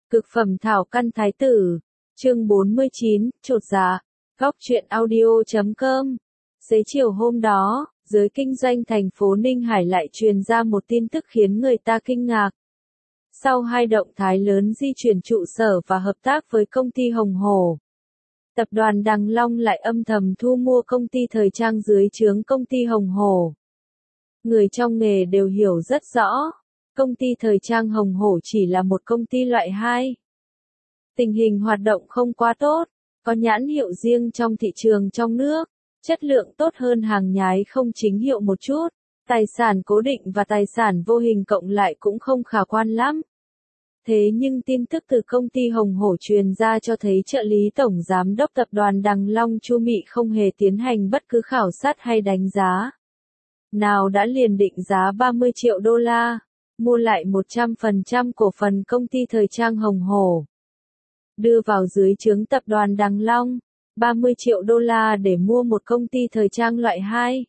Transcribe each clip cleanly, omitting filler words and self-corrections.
Cực phẩm thảo căn thái tử, chương 49, chột dạ, góc truyện audio.com. Xế chiều hôm đó, giới kinh doanh thành phố Ninh Hải lại truyền ra một tin tức khiến người ta kinh ngạc. Sau hai động thái lớn di chuyển trụ sở và hợp tác với công ty Hồng Hổ, tập đoàn Đằng Long lại âm thầm thu mua công ty thời trang dưới trướng công ty Hồng Hổ. Người trong nghề đều hiểu rất rõ, công ty thời trang Hồng Hổ chỉ là một công ty loại 2. Tình hình hoạt động không quá tốt, có nhãn hiệu riêng trong thị trường trong nước, chất lượng tốt hơn hàng nhái không chính hiệu một chút, tài sản cố định và tài sản vô hình cộng lại cũng không khả quan lắm. Thế nhưng tin tức từ công ty Hồng Hổ truyền ra cho thấy trợ lý tổng giám đốc tập đoàn Đằng Long Chu Mị không hề tiến hành bất cứ khảo sát hay đánh giá nào đã liền định giá 30 triệu đô la, mua lại 100% cổ phần công ty thời trang Hồng Hổ. Đưa vào dưới trướng tập đoàn Đằng Long, 30 triệu đô la để mua một công ty thời trang loại 2.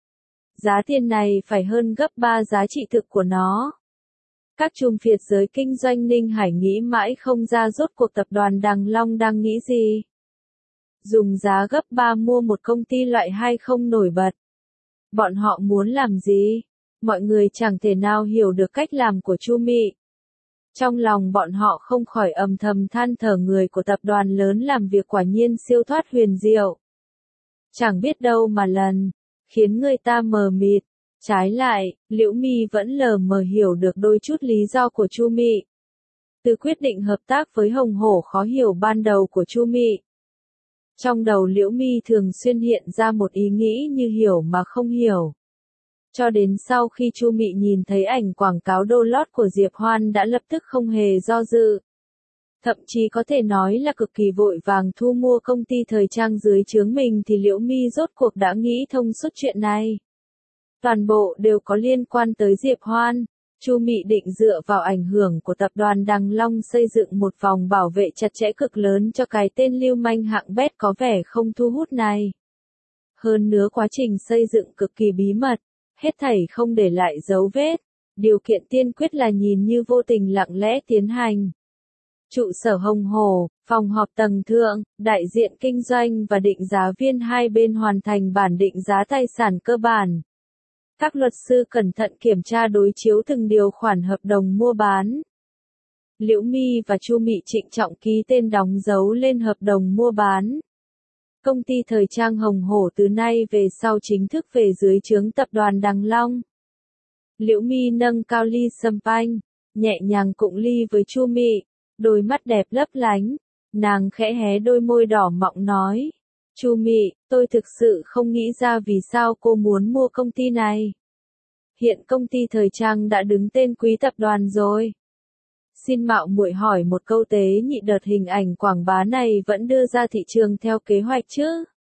Giá tiền này phải hơn gấp 3 giá trị thực của nó. Các trùm phiệt giới kinh doanh Ninh Hải nghĩ mãi không ra rốt cuộc tập đoàn Đằng Long đang nghĩ gì. Dùng giá gấp 3 mua một công ty loại 2 không nổi bật. Bọn họ muốn làm gì? Mọi người chẳng thể nào hiểu được cách làm của Chu Mị. Trong lòng bọn họ không khỏi âm thầm than thở, người của tập đoàn lớn làm việc quả nhiên siêu thoát huyền diệu. Chẳng biết đâu mà lần, khiến người ta mờ mịt. Trái lại, Liễu Mi vẫn lờ mờ hiểu được đôi chút lý do của Chu Mị. Từ quyết định hợp tác với Hồng Hổ khó hiểu ban đầu của Chu Mị. Trong đầu Liễu Mi thường xuyên hiện ra một ý nghĩ như hiểu mà không hiểu. Cho đến sau khi Chu Mị nhìn thấy ảnh quảng cáo đô lót của Diệp Hoan đã lập tức không hề do dự. Thậm chí có thể nói là cực kỳ vội vàng thu mua công ty thời trang dưới trướng mình thì Liễu Mi rốt cuộc đã nghĩ thông suốt chuyện này. Toàn bộ đều có liên quan tới Diệp Hoan. Chu Mị định dựa vào ảnh hưởng của tập đoàn Đằng Long xây dựng một vòng bảo vệ chặt chẽ cực lớn cho cái tên lưu manh hạng bét có vẻ không thu hút này. Hơn nữa quá trình xây dựng cực kỳ bí mật, hết thảy không để lại dấu vết. Điều kiện tiên quyết là nhìn như vô tình lặng lẽ tiến hành. Trụ sở Hồng Hổ, phòng họp tầng thượng, đại diện kinh doanh và định giá viên hai bên hoàn thành bản định giá tài sản cơ bản. Các luật sư cẩn thận kiểm tra đối chiếu từng điều khoản hợp đồng mua bán. Liễu Mi và Chu Mị trịnh trọng ký tên đóng dấu lên hợp đồng mua bán. Công ty thời trang Hồng Hổ từ nay về sau chính thức về dưới trướng tập đoàn Đằng Long. Liễu Mi nâng cao ly champagne, nhẹ nhàng cụng ly với Chu Mị, đôi mắt đẹp lấp lánh, nàng khẽ hé đôi môi đỏ mọng nói. Chu Mị, tôi thực sự không nghĩ ra vì sao cô muốn mua công ty này. Hiện công ty thời trang đã đứng tên quý tập đoàn rồi. Xin mạo muội hỏi một câu tế nhị, đợt hình ảnh quảng bá này vẫn đưa ra thị trường theo kế hoạch chứ?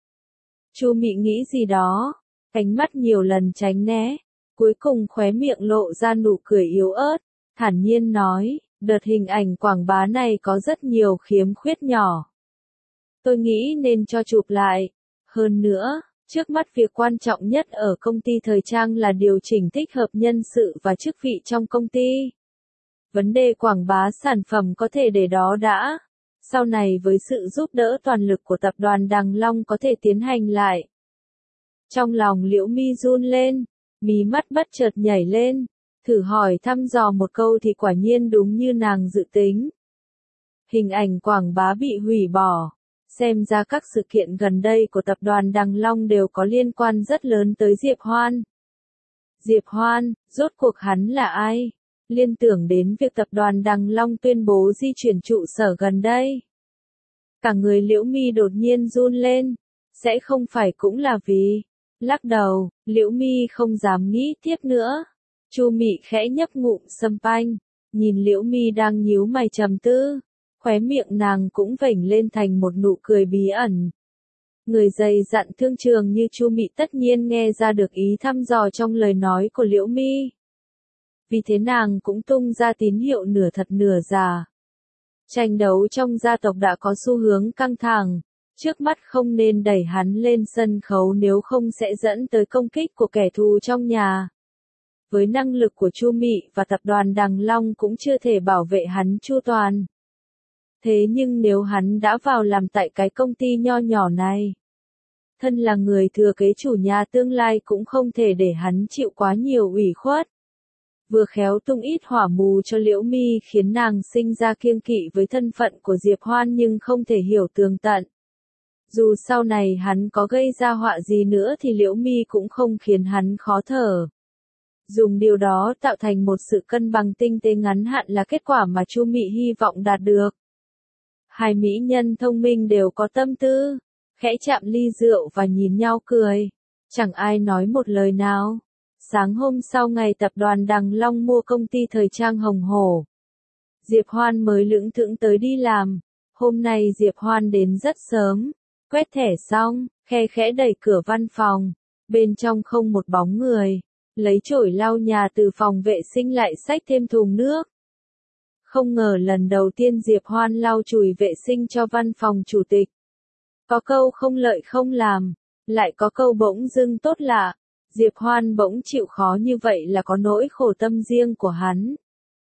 Chu Mị nghĩ gì đó, ánh mắt nhiều lần tránh né, cuối cùng khóe miệng lộ ra nụ cười yếu ớt, thản nhiên nói, đợt hình ảnh quảng bá này có rất nhiều khiếm khuyết nhỏ. Tôi nghĩ nên cho chụp lại. Hơn nữa, trước mắt việc quan trọng nhất ở công ty thời trang là điều chỉnh thích hợp nhân sự và chức vị trong công ty. Vấn đề quảng bá sản phẩm có thể để đó đã. Sau này với sự giúp đỡ toàn lực của tập đoàn Đằng Long có thể tiến hành lại. Trong lòng Liễu Mi run lên, mí mắt bất chợt nhảy lên, thử hỏi thăm dò một câu thì quả nhiên đúng như nàng dự tính. Hình ảnh quảng bá bị hủy bỏ. Xem ra các sự kiện gần đây của tập đoàn Đằng Long đều có liên quan rất lớn tới Diệp Hoan. Diệp Hoan, rốt cuộc hắn là ai? Liên tưởng đến việc tập đoàn Đằng Long tuyên bố di chuyển trụ sở gần đây. Cả người Liễu Mi đột nhiên run lên. Sẽ không phải cũng là vì... Lắc đầu, Liễu Mi không dám nghĩ tiếp nữa. Chu Mị khẽ nhấp ngụm champagne, nhìn Liễu Mi đang nhíu mày trầm tư. Khóe miệng nàng cũng vểnh lên thành một nụ cười bí ẩn. Người dày dặn thương trường như Chu Mị tất nhiên nghe ra được ý thăm dò trong lời nói của Liễu Mi. Vì thế nàng cũng tung ra tín hiệu nửa thật nửa giả. Tranh đấu trong gia tộc đã có xu hướng căng thẳng, trước mắt không nên đẩy hắn lên sân khấu nếu không sẽ dẫn tới công kích của kẻ thù trong nhà. Với năng lực của Chu Mị và tập đoàn Đằng Long cũng chưa thể bảo vệ hắn chu toàn. Thế nhưng nếu hắn đã vào làm tại cái công ty nho nhỏ này, thân là người thừa kế chủ nhà tương lai cũng không thể để hắn chịu quá nhiều ủy khuất. Vừa khéo tung ít hỏa mù cho Liễu Mi khiến nàng sinh ra kiêng kỵ với thân phận của Diệp Hoan nhưng không thể hiểu tường tận. Dù sau này hắn có gây ra họa gì nữa thì Liễu Mi cũng không khiến hắn khó thở. Dùng điều đó tạo thành một sự cân bằng tinh tế ngắn hạn là kết quả mà Chu Mị hy vọng đạt được. Hai mỹ nhân thông minh đều có tâm tư, khẽ chạm ly rượu và nhìn nhau cười. Chẳng ai nói một lời nào. Sáng hôm sau ngày tập đoàn Đằng Long mua công ty thời trang Hồng Hổ, Diệp Hoan mới lững thững tới đi làm. Hôm nay Diệp Hoan đến rất sớm, quét thẻ xong, khe khẽ đẩy cửa văn phòng, bên trong không một bóng người, lấy chổi lau nhà từ phòng vệ sinh lại xách thêm thùng nước. Không ngờ lần đầu tiên Diệp Hoan lau chùi vệ sinh cho văn phòng chủ tịch. Có câu không lợi không làm, lại có câu bỗng dưng tốt lạ. Diệp Hoan bỗng chịu khó như vậy là có nỗi khổ tâm riêng của hắn.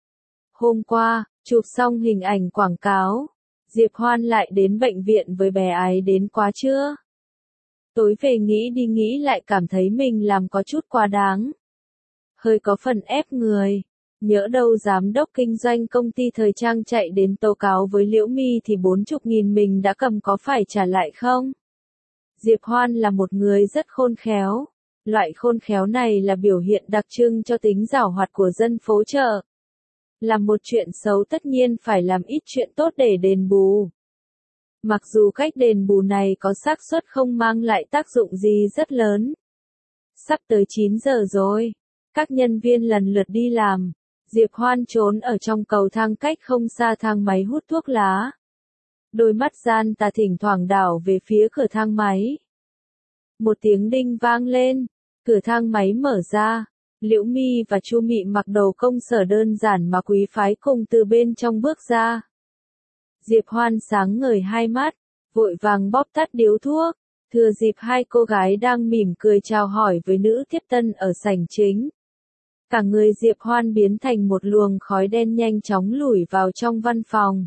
Hôm qua, chụp xong hình ảnh quảng cáo, Diệp Hoan lại đến bệnh viện với bé Ái đến quá trưa. Tối về nghĩ đi nghĩ lại cảm thấy mình làm có chút quá đáng. Hơi có phần ép người. Nhỡ đâu giám đốc kinh doanh công ty thời trang chạy đến tố cáo với Liễu Mi thì 40.000 mình đã cầm có phải trả lại không? Diệp Hoan là một người rất khôn khéo. Loại khôn khéo này là biểu hiện đặc trưng cho tính giảo hoạt của dân phố chợ. Làm một chuyện xấu tất nhiên phải làm ít chuyện tốt để đền bù. Mặc dù cách đền bù này có xác suất không mang lại tác dụng gì rất lớn. Sắp tới 9 giờ rồi. Các nhân viên lần lượt đi làm. Diệp Hoan trốn ở trong cầu thang cách không xa thang máy hút thuốc lá. Đôi mắt gian tà thỉnh thoảng đảo về phía cửa thang máy. Một tiếng đinh vang lên, cửa thang máy mở ra, Liễu Mi và Chu Mị mặc đồ công sở đơn giản mà quý phái cùng từ bên trong bước ra. Diệp Hoan sáng ngời hai mắt, vội vàng bóp tắt điếu thuốc, thừa dịp hai cô gái đang mỉm cười chào hỏi với nữ tiếp tân ở sảnh chính. Cả người Diệp Hoan biến thành một luồng khói đen nhanh chóng lủi vào trong văn phòng.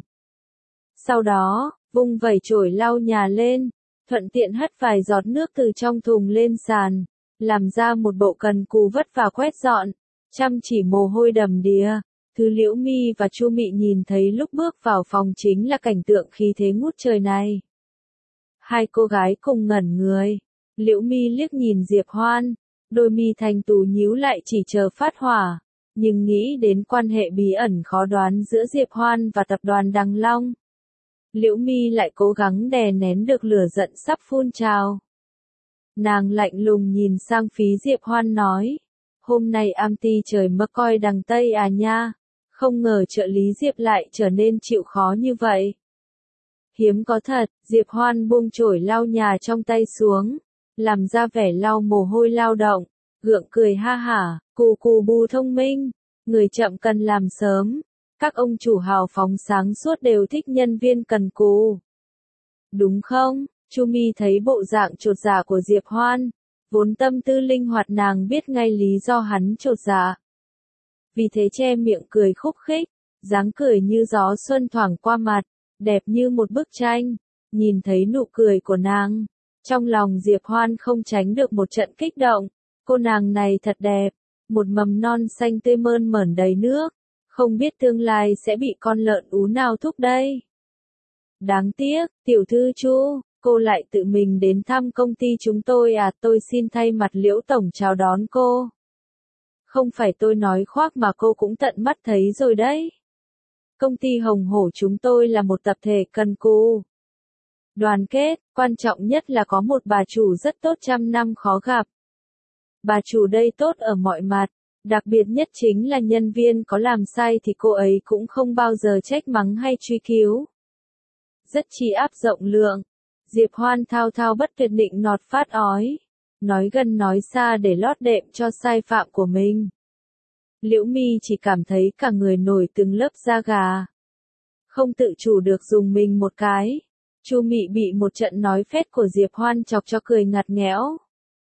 Sau đó, vung vẩy chổi lau nhà lên, thuận tiện hất vài giọt nước từ trong thùng lên sàn, làm ra một bộ cần cù vất vả quét dọn, chăm chỉ mồ hôi đầm đìa. Thứ Liễu Mi và Chu Mị nhìn thấy lúc bước vào phòng chính là cảnh tượng khí thế ngút trời này. Hai cô gái cùng ngẩn người, Liễu Mi liếc nhìn Diệp Hoan, đôi mi thanh tú nhíu lại chỉ chờ phát hỏa, nhưng nghĩ đến quan hệ bí ẩn khó đoán giữa Diệp Hoan và tập đoàn Đằng Long. Liễu Mi lại cố gắng đè nén được lửa giận sắp phun trào. Nàng lạnh lùng nhìn sang phía Diệp Hoan nói, hôm nay am ti trời mưa coi đằng Tây à nha, không ngờ trợ lý Diệp lại trở nên chịu khó như vậy. Hiếm có thật, Diệp Hoan buông chổi lau nhà trong tay xuống, làm ra vẻ lau mồ hôi lao động, gượng cười ha hả, cù cù bù thông minh, người chậm cần làm sớm. Các ông chủ hào phóng sáng suốt đều thích nhân viên cần cù. Đúng không? Chu Mi thấy bộ dạng chột dạ của Diệp Hoan, vốn tâm tư linh hoạt nàng biết ngay lý do hắn chột dạ. Vì thế che miệng cười khúc khích, dáng cười như gió xuân thoảng qua mặt, đẹp như một bức tranh. Nhìn thấy nụ cười của nàng, trong lòng Diệp Hoan không tránh được một trận kích động. Cô nàng này thật đẹp, một mầm non xanh tươi mơn mởn đầy nước. Không biết tương lai sẽ bị con lợn ú nào thúc đây. Đáng tiếc, tiểu thư Chu, cô lại tự mình đến thăm công ty chúng tôi à, tôi xin thay mặt Liễu tổng chào đón cô. Không phải tôi nói khoác mà cô cũng tận mắt thấy rồi đấy. Công ty Hồng Hổ chúng tôi là một tập thể cần cù, đoàn kết, quan trọng nhất là có một bà chủ rất tốt, trăm năm khó gặp. Bà chủ đây tốt ở mọi mặt. Đặc biệt nhất chính là nhân viên có làm sai thì cô ấy cũng không bao giờ trách mắng hay truy cứu. Rất chi áp rộng lượng. Diệp Hoan thao thao bất tuyệt định nọt phát ói. Nói gần nói xa để lót đệm cho sai phạm của mình. Liễu Mi chỉ cảm thấy cả người nổi từng lớp da gà. Không tự chủ được dùng mình một cái. Chu Mị bị một trận nói phét của Diệp Hoan chọc cho cười ngặt nghẽo.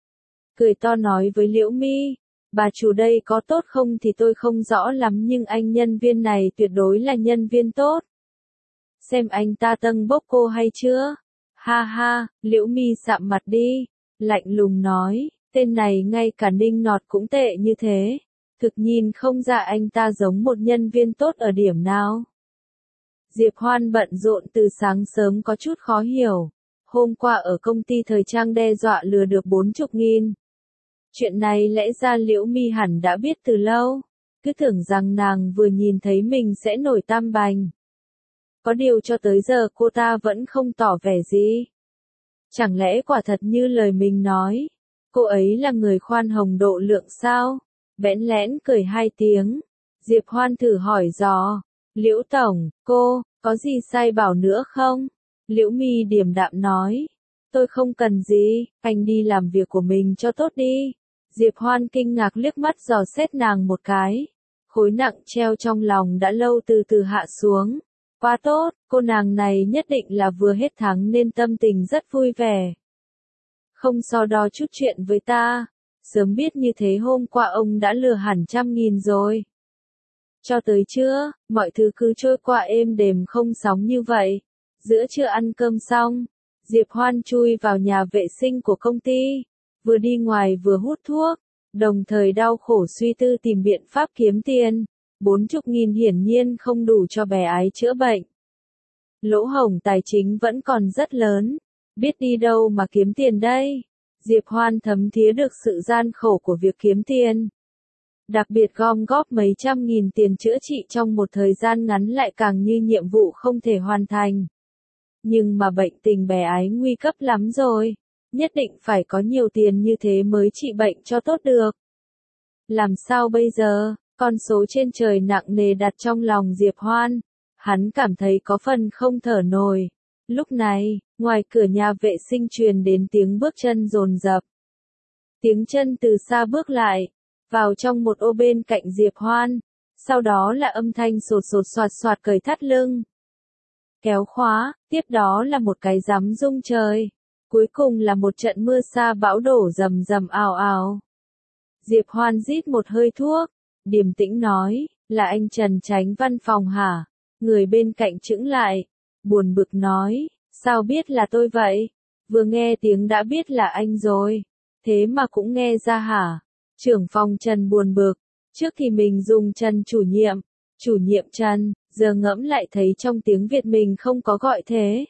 Cười to nói với Liễu Mi. Bà chủ đây có tốt không thì tôi không rõ lắm nhưng anh nhân viên này tuyệt đối là nhân viên tốt. xem anh ta tâng bốc cô hay chưa? Ha ha, Liễu Mi sạm mặt đi, lạnh lùng nói, tên này ngay cả nịnh nọt cũng tệ như thế, thực nhìn không ra anh ta giống một nhân viên tốt ở điểm nào. Diệp Hoan bận rộn từ sáng sớm có chút khó hiểu, hôm qua ở công ty thời trang đe dọa lừa được 40.000. Chuyện này lẽ ra Liễu Mi hẳn đã biết từ lâu, cứ tưởng rằng nàng vừa nhìn thấy mình sẽ nổi tam bành. Có điều cho tới giờ cô ta vẫn không tỏ vẻ gì. Chẳng lẽ quả thật như lời mình nói, cô ấy là người khoan hồng độ lượng sao? Bẽn lẽn cười 2 tiếng, Diệp Hoan thử hỏi dò, Liễu Tổng, cô, có gì sai bảo nữa không? Liễu Mi điềm đạm nói, tôi không cần gì, anh đi làm việc của mình cho tốt đi. Diệp Hoan kinh ngạc liếc mắt dò xét nàng một cái, khối nặng treo trong lòng đã lâu từ từ hạ xuống. Quá tốt, cô nàng này nhất định là vừa hết tháng nên tâm tình rất vui vẻ. Không so đo chút chuyện với ta, sớm biết như thế hôm qua ông đã lừa hẳn 100.000 rồi. Cho tới trưa, mọi thứ cứ trôi qua êm đềm không sóng như vậy. Giữa trưa ăn cơm xong, Diệp Hoan chui vào nhà vệ sinh của công ty, vừa đi ngoài vừa hút thuốc, đồng thời đau khổ suy tư tìm biện pháp kiếm tiền. 40.000 hiển nhiên không đủ cho bé ái chữa bệnh. Lỗ hổng tài chính vẫn còn rất lớn, biết đi đâu mà kiếm tiền đây. Diệp Hoan thấm thía được sự gian khổ của việc kiếm tiền. Đặc biệt gom góp mấy trăm nghìn tiền chữa trị trong một thời gian ngắn lại càng như nhiệm vụ không thể hoàn thành. Nhưng mà bệnh tình bé ái nguy cấp lắm rồi, nhất định phải có nhiều tiền như thế mới trị bệnh cho tốt được. Làm sao bây giờ? Con số trên trời nặng nề đặt trong lòng Diệp Hoan, hắn cảm thấy có phần không thở nổi. Lúc này, ngoài cửa nhà vệ sinh truyền đến tiếng bước chân dồn dập. Tiếng chân từ xa bước lại, vào trong một ô bên cạnh Diệp Hoan, sau đó là âm thanh sột sột soạt soạt cởi thắt lưng. Kéo khóa, tiếp đó là một cái rắm rung trời, cuối cùng là một trận mưa sa bão đổ rầm rầm ào ào. Diệp Hoan rít một hơi thuốc, điềm tĩnh nói, là anh Trần Chánh văn phòng hả? Người bên cạnh chững lại, buồn bực nói, sao biết là tôi vậy? Vừa nghe tiếng đã biết là anh rồi, thế mà cũng nghe ra hả? Trưởng phòng Trần buồn bực, trước thì mình dùng Trần chủ nhiệm Trần, giờ ngẫm lại thấy trong tiếng Việt mình không có gọi thế.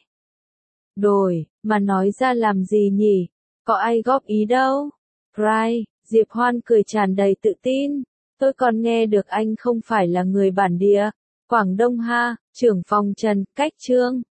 Đổi, mà nói ra làm gì nhỉ? Có ai góp ý đâu? Right, Diệp Hoan cười tràn đầy tự tin. Tôi còn nghe được anh không phải là người bản địa, Quảng Đông ha, trưởng phòng Trần, cách Trương.